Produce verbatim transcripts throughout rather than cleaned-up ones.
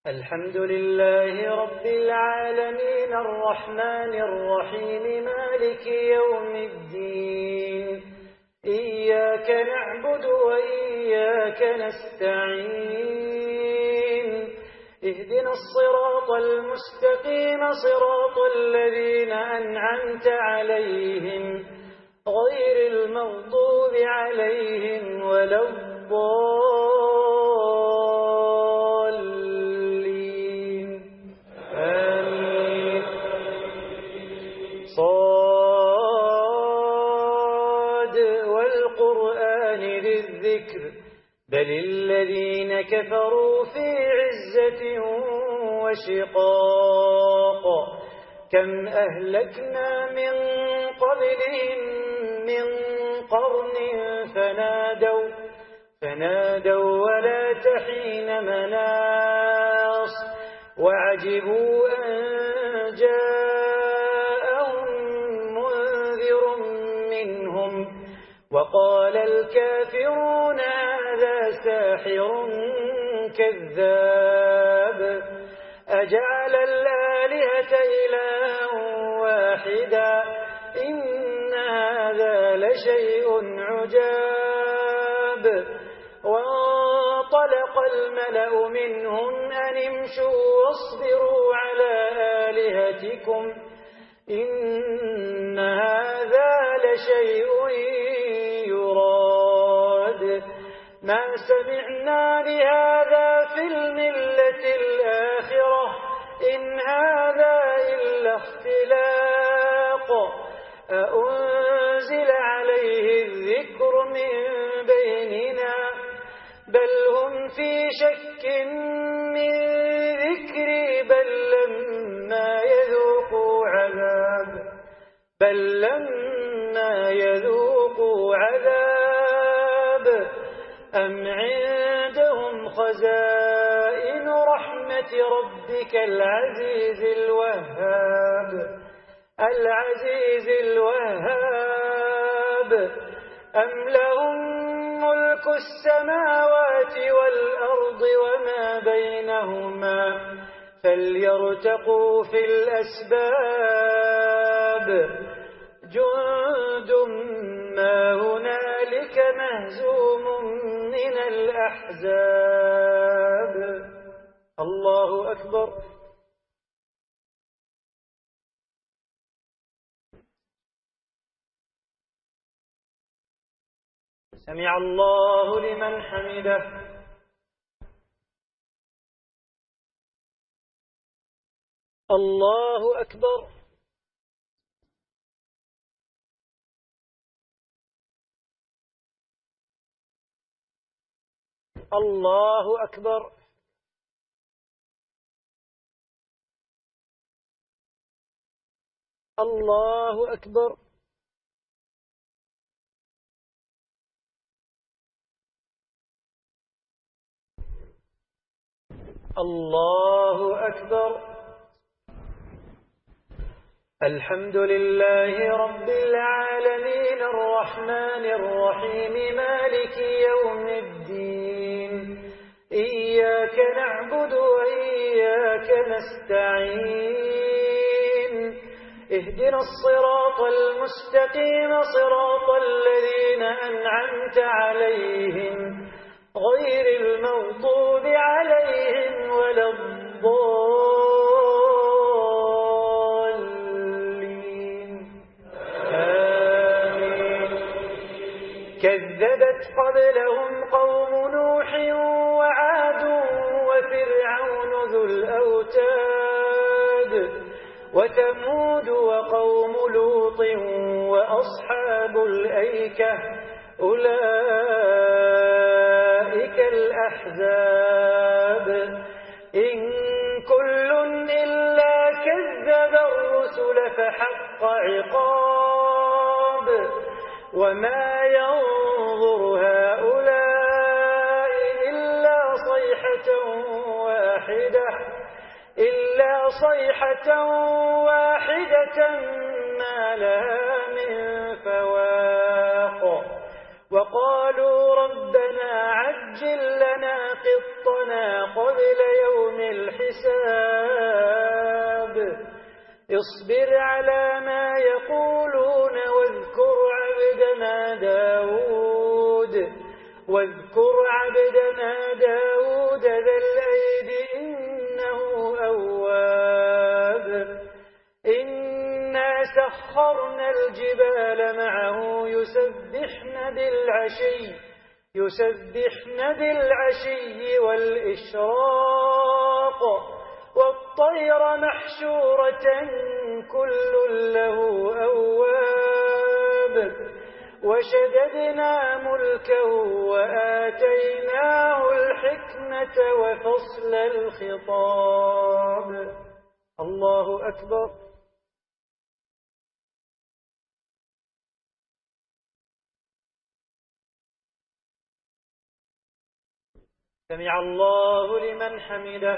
الحمد لله رب العالمين الرحمن الرحيم مالك يوم الدين إياك نعبد وإياك نستعين اهدنا الصراط المستقيم صراط الذين أنعمت عليهم غير المغضوب عليهم ولا الضالين آمين. صاد والقرآن ذي الذكر بل الذين كفروا في عزة وشقاق كم أهلكنا من قبلهم من قرن فنادوا فنادوا ولا تحين مناص وعجبوا أن جاءهم منذر منهم وقال الكافرون هذا ساحر كذاب أجعل الآلهة إلها واحدا إن هذا لشيء عجاب. وانطلق الملأ منهم أن امشوا واصبروا على آلهتكم إن هذا لشيء يراد ما سمعنا بهذا في الملة الآخرة إن هذا إلا اختلاق أأنزل عليه الذكر من بيننا بل هم في شك من ذكري بل لما يذوقوا عذاب بل لما يذوقوا عذاب أم عندهم خزائن رحمة ربك العزيز الوهاب العزيز الوهاب أم لهم ملك السماوات والأرض وما بينهما فليرتقوا في الأسباب جند ما هنالك مهزوم من الأحزاب. الله أكبر. سمع الله لمن حمده. الله أكبر. الله أكبر. الله أكبر. الله أكبر. الحمد لله رب العالمين الرحمن الرحيم مالك يوم الدين إياك نعبد وإياك نستعين اهدنا الصراط المستقيم صراط الذين أنعمت عليهم غير المغضوب عليهم ولا الضالين آمين. كذبت قبلهم قوم نوح وعاد وفرعون ذو الأوتاد وثمود وقوم لوط وأصحاب الأيكة أولئك الأحزاب إن كل إلا كذب الرسل فحق عقاب وما ينظر هؤلاء إلا صيحة واحدة إلا صيحة واحدة ما لها من فواق وقالوا ربنا عجل لنا قطنا قبل يوم الحساب اصبر على ما يقولون واذكر عبدنا داود واذكر عبدنا داود ذا الأيد إنه أواب إنا سخرنا الجبال معه يسبحن بالعشي يسبحن بالعشي والإشراق والطير محشورة كل له أواب وشددنا ملكه وآتيناه الحكمة وفصل الخطاب. الله أكبر. سمع الله لمن حمده.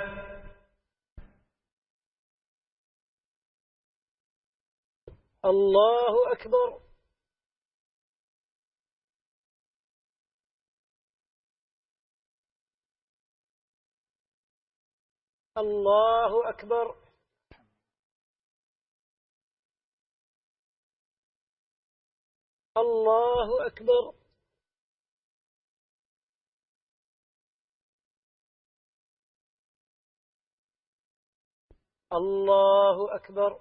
الله أكبر. الله أكبر. الله أكبر. الله أكبر.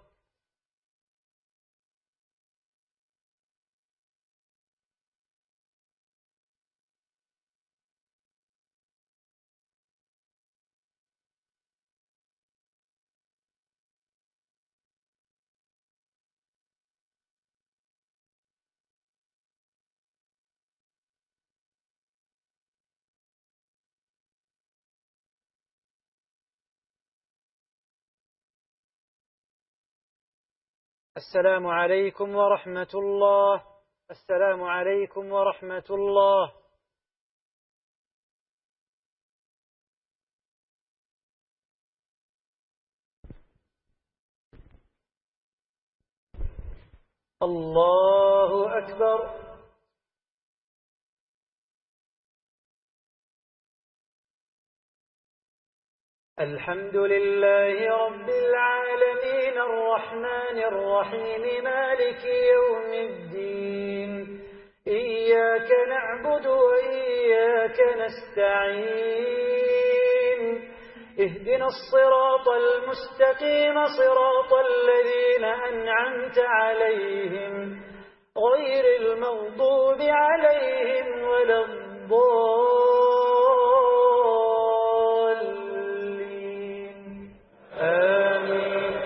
السلام عليكم ورحمة الله. السلام عليكم ورحمة الله. الله أكبر. الحمد لله رب العالمين الرحمن الرحيم مالك يوم الدين إياك نعبد وإياك نستعين اهدنا الصراط المستقيم صراط الذين أنعمت عليهم غير المغضوب عليهم ولا الضالين آمين.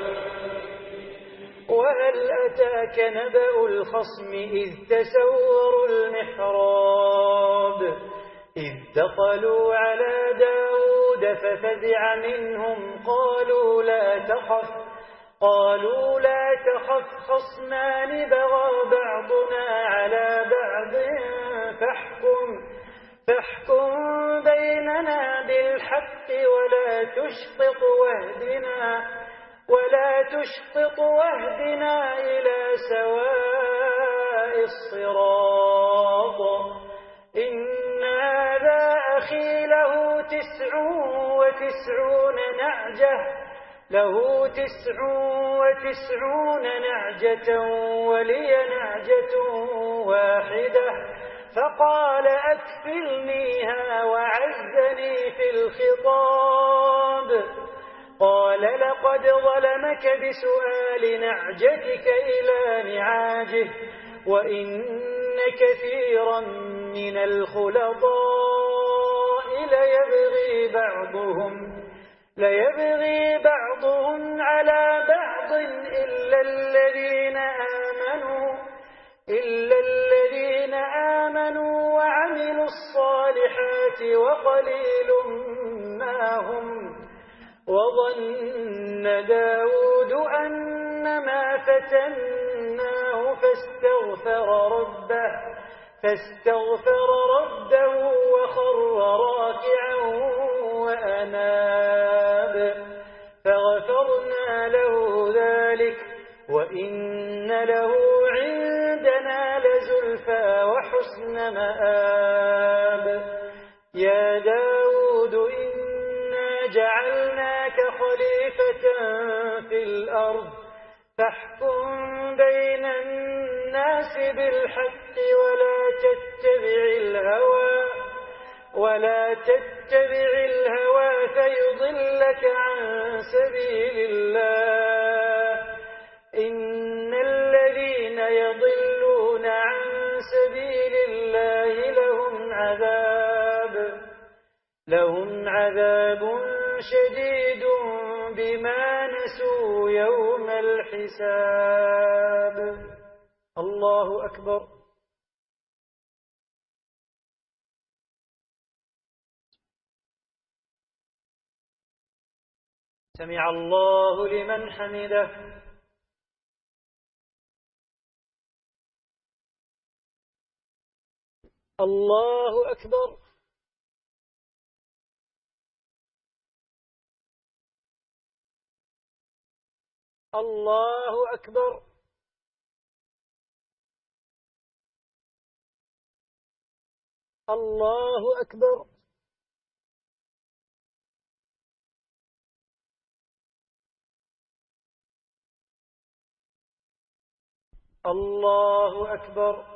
وهل أتاك نبأ الخصم إذ تسوروا المحراب إذ دخلوا على داود ففزع منهم قالوا لا تخف قالوا لا تخف خصمان بغى بعضنا على بعض فاحكم فاحكم بيننا بالحق ولا تشطط واهدنا ولا تشطط واهدنا إلى سواء الصراط إن هذا أخي له تسع وتسعون نعجة له تسع وتسعون نعجة ولي نعجة واحدة فقال أكفلنيها وعزني في الخطاب قال لقد ظلمك بسؤال نعجتك إلى نعاجه وإن كثيرا من الخلطاء ليبغي بعضهم ليبغي بعضهم على بعض إلا الذين آمنوا إلا الذين آمنوا وعملوا الصالحات وقليل ما هم وظن داود أنما فتناه فاستغفر ربه فاستغفر ربه وخر راكعا وأناب فغفرنا له ذلك وإن له عندنا لزلفى وحسن مآب. يا داود إنا جعلناك خليفة في الأرض فاحكم بين الناس بالحق ولا تتبع الهوى ولا تتبع الهوى فيضلك عن سبيل الله. إن الذين يضلون عن سبيل الله لهم عذاب لهم عذاب شديد بما نسوا يوم الحساب. الله أكبر. سمع الله لمن حمده. الله أكبر. الله أكبر. الله أكبر. الله أكبر.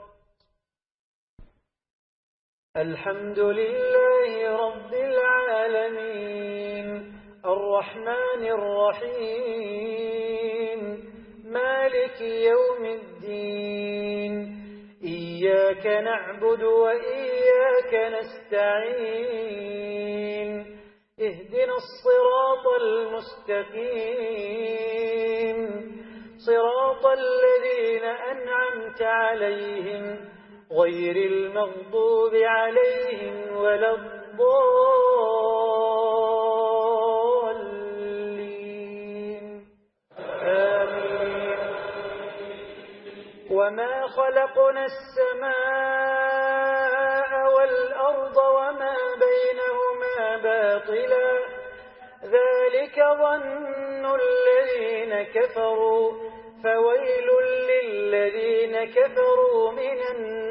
الحمد لله رب العالمين الرحمن الرحيم مالك يوم الدين. إياك نعبد وإياك نستعين. اهدنا الصراط المستقيم صراط الذين أنعمت عليهم غير المغضوب عليهم ولا الضالين. آمين. وما خلقنا السماء والأرض وما بينهما باطلا ذلك ظن الذين كفروا فويل للذين كفروا من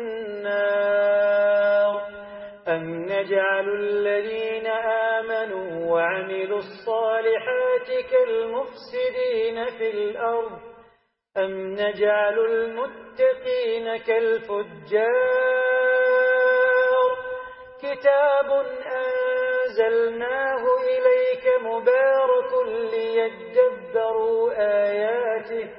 النار. أم نجعل الذين آمنوا وعملوا الصالحات كالمفسدين في الأرض أم نجعل المتقين كالفجار. كتاب أنزلناه إليك مبارك ليدبروا آياته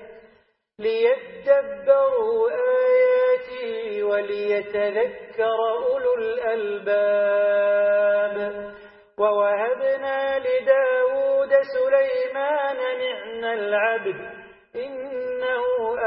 ليدبروا آياته وليتذكر أولو الألباب. ووهبنا لداود سليمان نعم العبد إنه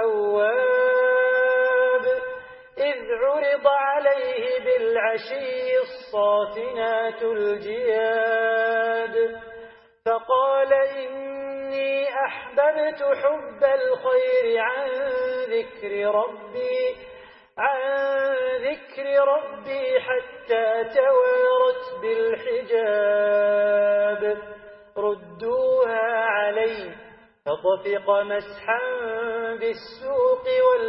أواب. إذ عرض عليه بالعشي الصافنات الجياد فقال إني أحببت حب الخير عن ذكر ربي عن ذكر ربي حتى توارت بالحجاب. ردوها علي فطفق مسحا بالسوق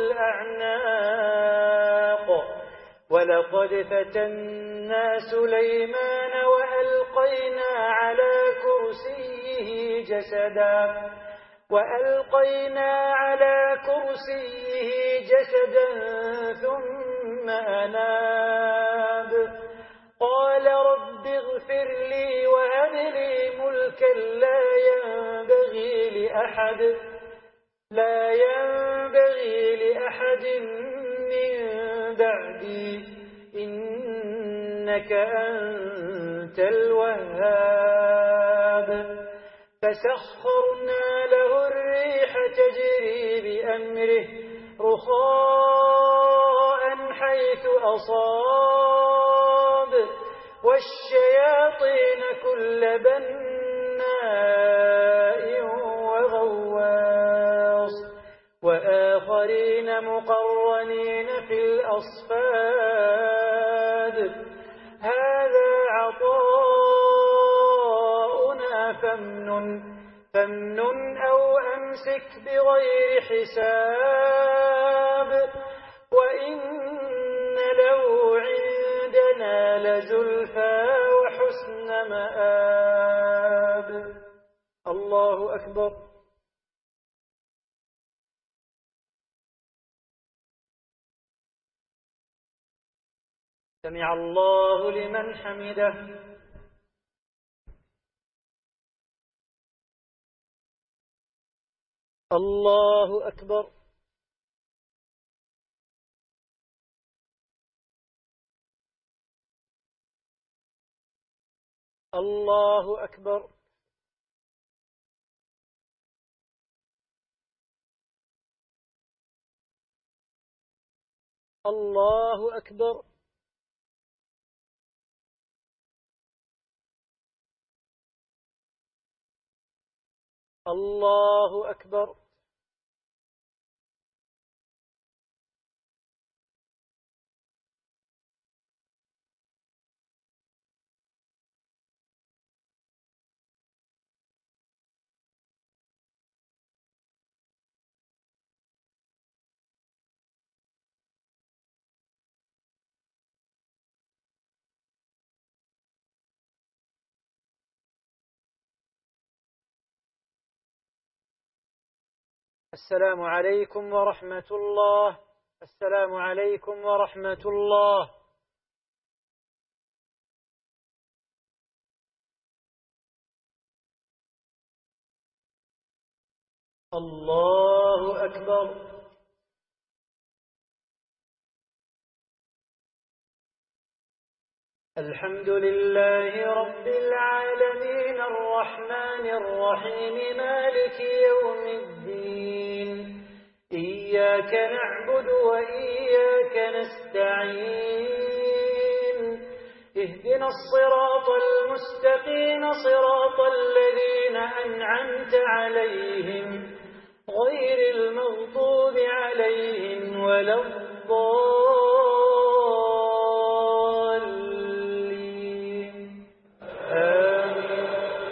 والأعناق. ولقد فتنا سليمان وألقينا على كرسيه جسدا وألقينا على كرسيه جسدا ثم أناب. قال رب اغفر لي وهب لي ملكا لا ينبغي لأحد لا ينبغي لأحد من بعدي إنك أنت الوهاب. فسخرنا له الريح تجري بأمره رخاء حيث أصاب والشياطين كل بناء وغواص وآخرين مقرنين في الأصفاد. هذا عطاؤنا فامنن فامنن أو أمسك بغير حساب وإن له نال زلفى وحسن مآب. الله أكبر. سمع الله لمن حمده. الله أكبر. الله أكبر. الله أكبر. الله أكبر. السلام عليكم ورحمة الله. السلام عليكم ورحمة الله. الله أكبر. الحمد لله رب العالمين الرحمن الرحيم مالك يوم الدين. إياك نعبد وإياك نستعين. اهدنا الصراط المستقيم صراط الذين أنعمت عليهم غير المغضوب عليهم ولا الضالين. آمين.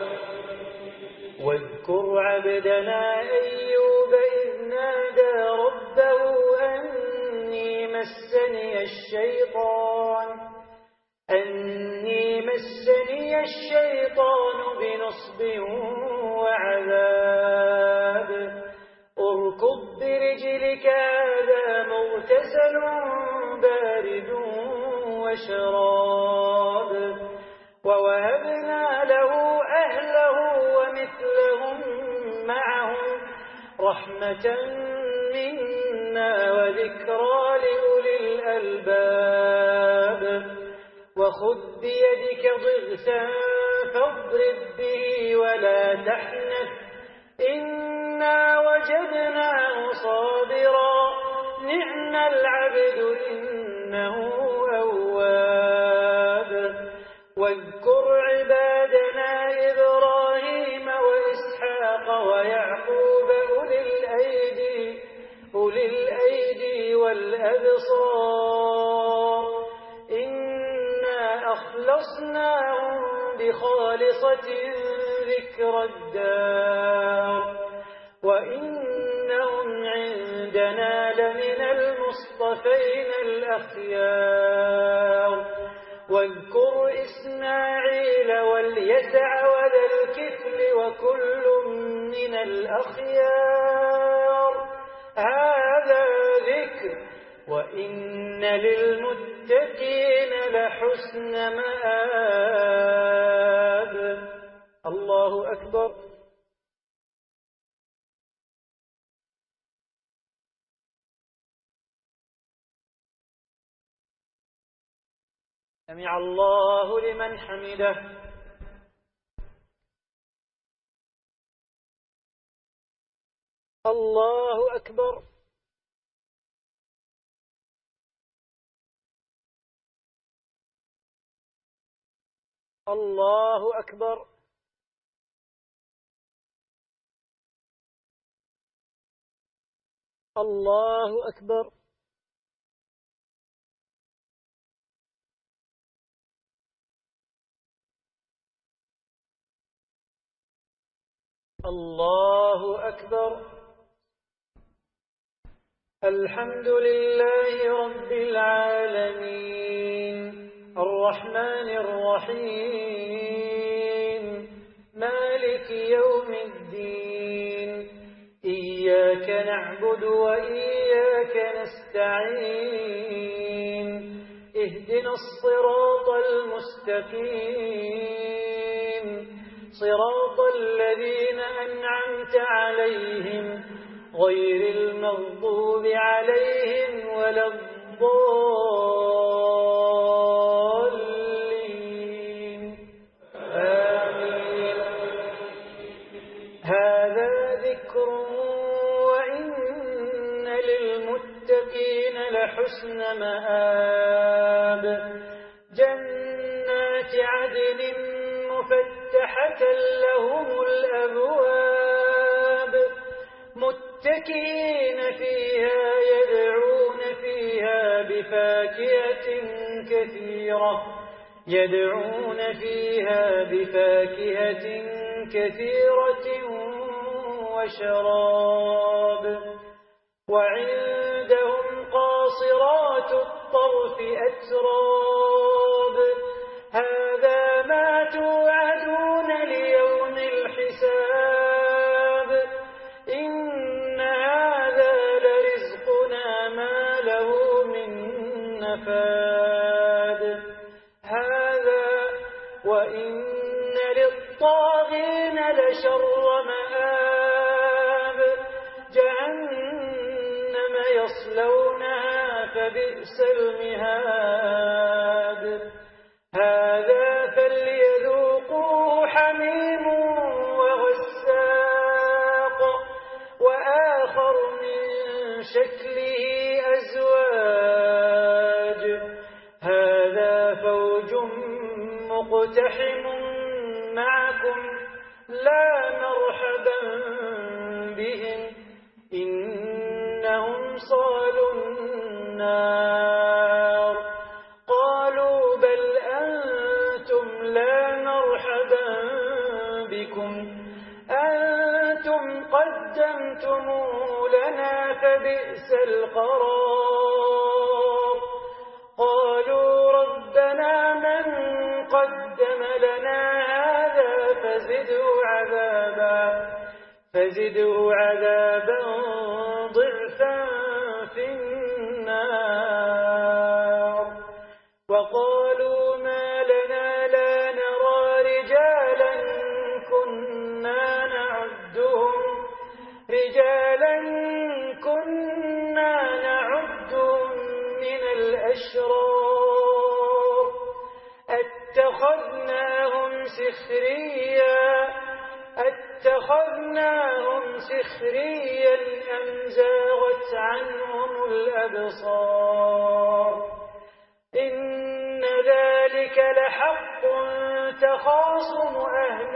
واذكر عبدنا أيوب إذ نادى ربه أني مسني الشيطان أني مسني الشيطان بنصب وعذاب. اركض برجلك هذا مغتسل بارد وشراب. ووهبنا له أهله ومثلهم معهم رحمة منا وذكرى لأولي الألباب. وخذ بيدك ضغثا فاضرب به ولا تحنث إنا وجدناه صابرا نعم العبد إنه أواب. واذكر عبادنا إبراهيم وإسحاق ويعقوب أولي الأيدي أولي الأيدي والأبصار إنا أخلصناهم بخالصة ذكر الدار وإنهم عندنا لمن المصطفين الأخيار. واذكر إسماعيل واليسع وذا الكفل وكل من الأخيار. هذا ذكر وإن للمتقين لحسن مآب. الله أكبر. سمع الله لمن حمده. الله أكبر. الله أكبر. الله أكبر. الله أكبر. الحمد لله رب العالمين الرحمن الرحمن الرحيم مالك يوم الدين إياك نعبد وإياك نستعين اهدنا الصراط المستقيم صراط الذين أنعمت عليهم غير المغضوب عليهم ولا الضالين آمين. هذا ذكر وإن للمتقين لحسن مآب جنات عدن مفتحة لهم الأبواب متكئين فيها يدعون فيها بفاكهة كثيرة يدعون فيها بفاكهة كثيرة وشراب وعندهم قاصرات الطرف أتراب هذا ما توعدون ليوم الحساب إن هذا لرزقنا ما له من نفاد هذا وإن للطاغين لشر مآب جهنم يصلونها فبئس المهاد هذا فليذوقوا حميم وغساق وآخر من شكله أزواج هذا فوج مقتحم معكم لا مرحبا بهم إنهم صالوا النار قالوا بل أنتم لا مرحبا بكم أنتم قدمتموه لنا فبئس القرار قالوا ربنا من قدم لنا هذا فزده عذابا فزده عذابا ضعفا في النار وقالوا ما لنا لا نرى رجالا كنا نعدهم رجالا كنا نعدهم من الأشرار اتخذناهم سخريا اتخذناهم سخريا أم زاغت عنهم الأبصار إن ذلك لحق تخاصم أهل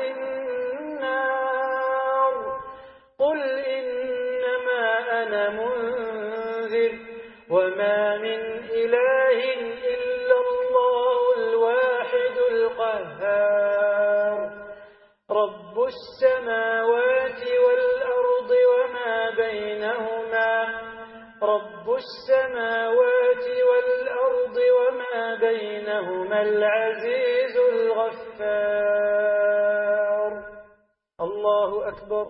النار قل إنما أنا منذر وما من إله إلا الله الواحد القهار رب السماوات والأرض وما بينهما رب السماوات والأرض وما بينهما العزيز الغفار الله أكبر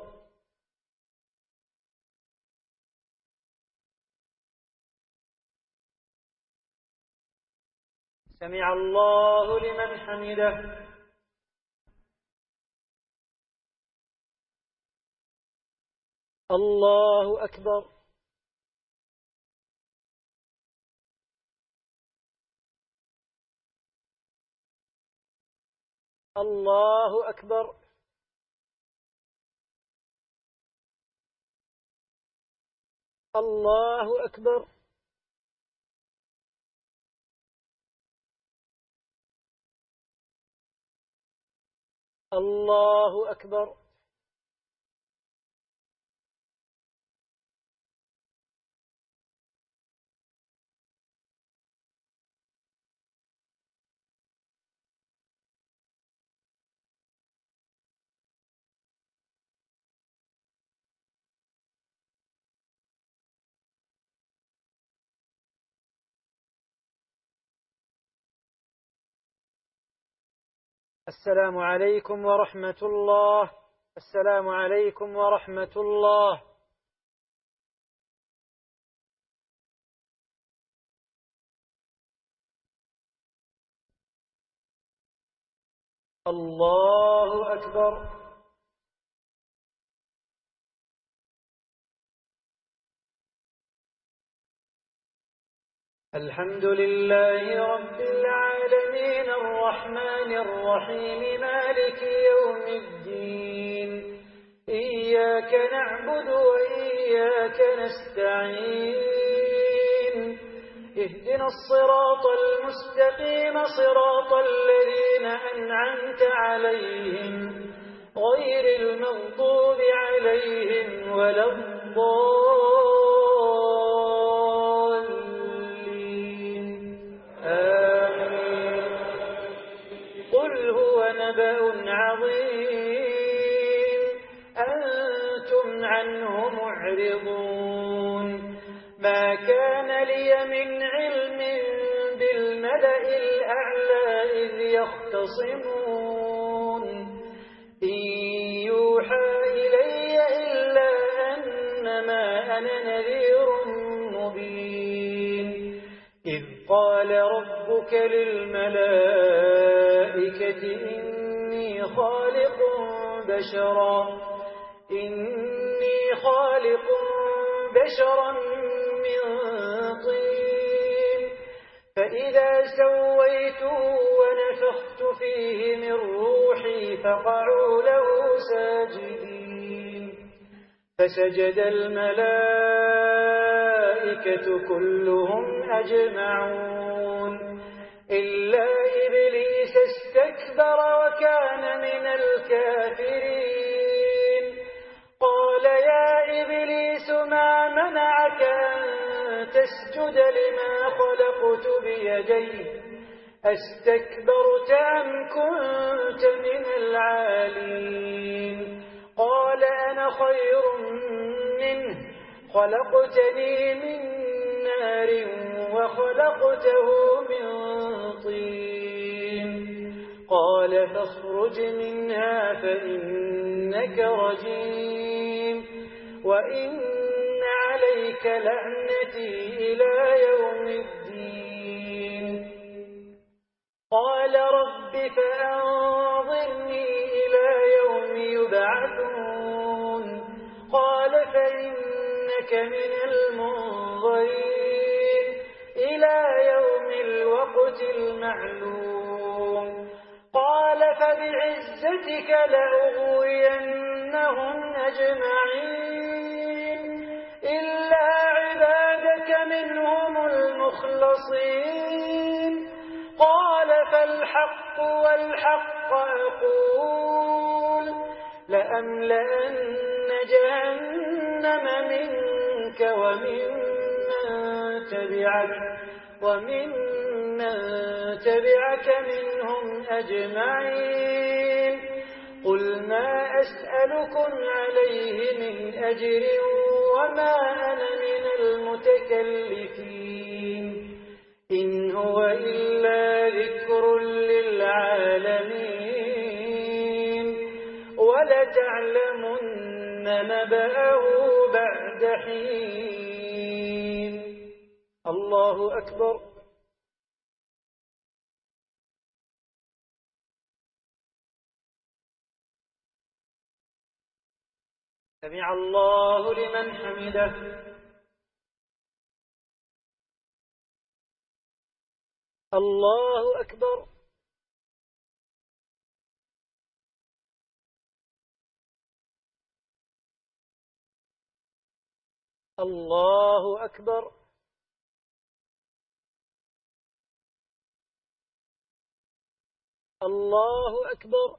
سمع الله لمن حمده الله أكبر الله أكبر الله أكبر الله أكبر السلام عليكم ورحمة الله. السلام عليكم ورحمة الله. الله أكبر. الحمد لله رب العالمين الرحمن الرحيم مالك يوم الدين. إياك نعبد وإياك نستعين. اهدنا الصراط المستقيم صراط الذين أنعمت عليهم غير المغضوب عليهم ولا الضالين. آمين. قل هو نبأ عظيم أنتم عنه معرضون. ما كان لي من علم بالملأ الأعلى إذ يختصمون. إن يوحى إلي إلا أنما أنا نذير مبين. إذ قال ربك للملائكة إني خالق بشرا إني خالق بشرا من طين فإذا سويته ونفخت فيه من روحي فقعوا له ساجدين. فسجد الملائكة كلهم أجمعون إلا إبليس استكبر وكان من الكافرين. قال يا إبليس ما منعك أن تسجد لما خلقت بيدي أستكبرت أم كنت من العالين؟ قال أنا خير منه خلقتني من نار وخلقته من طين. قال فاخرج منها فإنك رجيم وإن عليك لعنتي إلى يوم الدين. قال رب فأنظرني إلى يوم يبعثون. قال فإنك من المنظرين إلى يوم الوقت المعلوم. قال فبعزتك لأغوينهم أجمعين إلا عبادك منهم المخلصين. قال فالحق والحق أقول لأملأن جهنم منك ومن من تبعك ومن من تبعك منهم أجمعين. قل ما أسألكم عليه من أجر وما أنا من المتكلفين إن هو إلا ذكر للعالمين ولتعلمن نبأه بعد حين. الله أكبر. سمع الله لمن حمده. الله أكبر. الله أكبر. الله أكبر.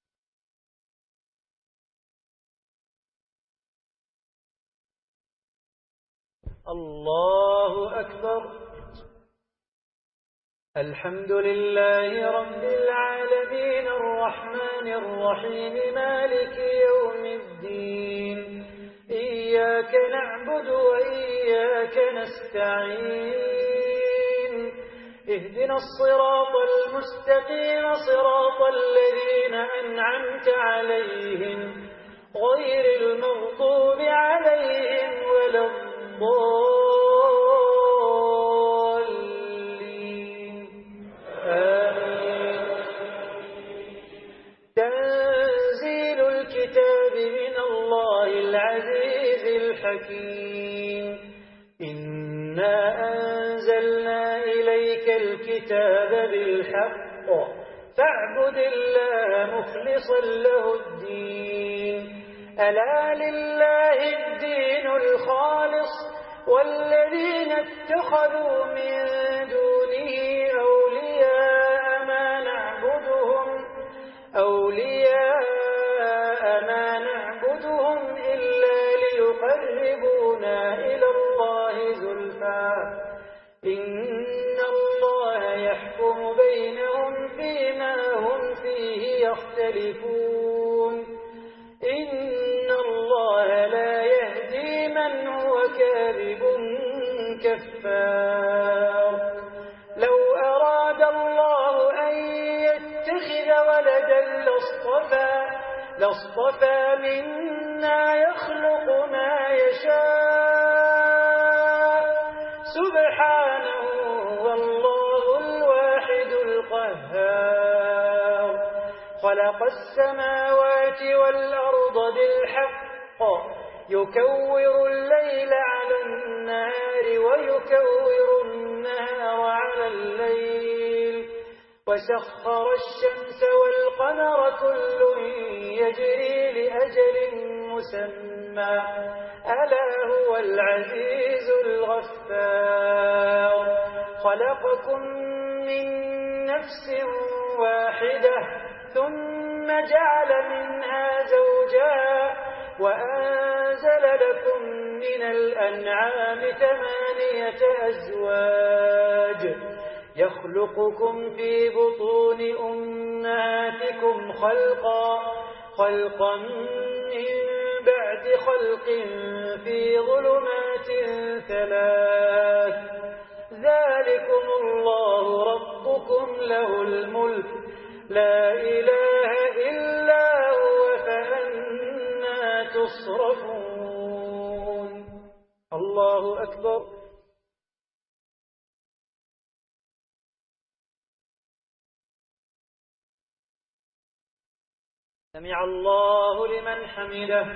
الله أكبر. الحمد لله رب العالمين الرحمن الرحيم مالك يوم الدين. إياك نعبد وإياك نستعين. اهدنا الصراط المستقيم المستقيم صراط الذين أنعمت عليهم غير المغضوب عليهم ولا الضالين آمين. تنزيل الكتاب من الله العزيز الحكيم. إنا أنزلنا إليك الكتاب بالحق فاعبد الله مخلصا له الدين. ألا لله الدين الخالص والذين اتخذوا من دونه أولياء ما نعبدهم أولياء ما نعبدهم إلا ليقربونا إلى الله زلفى إن الله يحكم بينهم فيما هم فيه يختلفون. إن الله لا يهدي من هو كاذب كفار. لو أراد الله أن يتخذ ولدا لاصطفى لاصطفى مما يخلق ما يشاء سبحانه والله الواحد القهار. خلق السماوات والأرض بالحق يكور الليل على النهار ويكور النهار على الليل وسخر الشمس والقمر كل يجري لأجل مسمى ألا هو العزيز الغفار. خلقكم من نفس واحدة ثم جعل منها زوجها وأنزل لكم من الأنعام ثمانية أزواج يخلقكم في بطون أمهاتكم خلقا خلقا من بعد خلق في ظلمات ثلاث ذلكم الله ربكم له الملك لا إله إلا هو فأنا تصرفون. الله أكبر. سمع الله لمن حمده.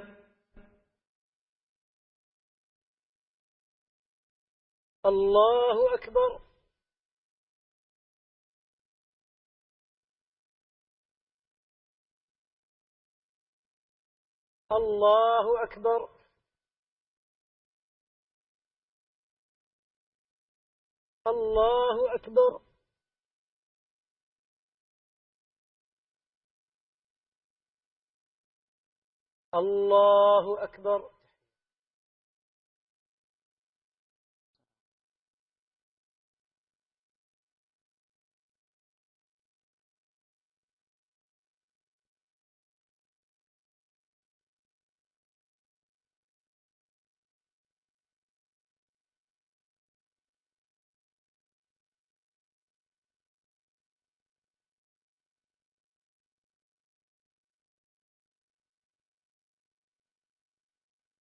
الله أكبر. الله أكبر. الله أكبر. الله أكبر.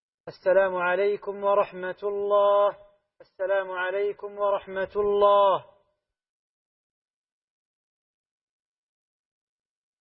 السلام عليكم ورحمة الله. السلام عليكم ورحمة الله.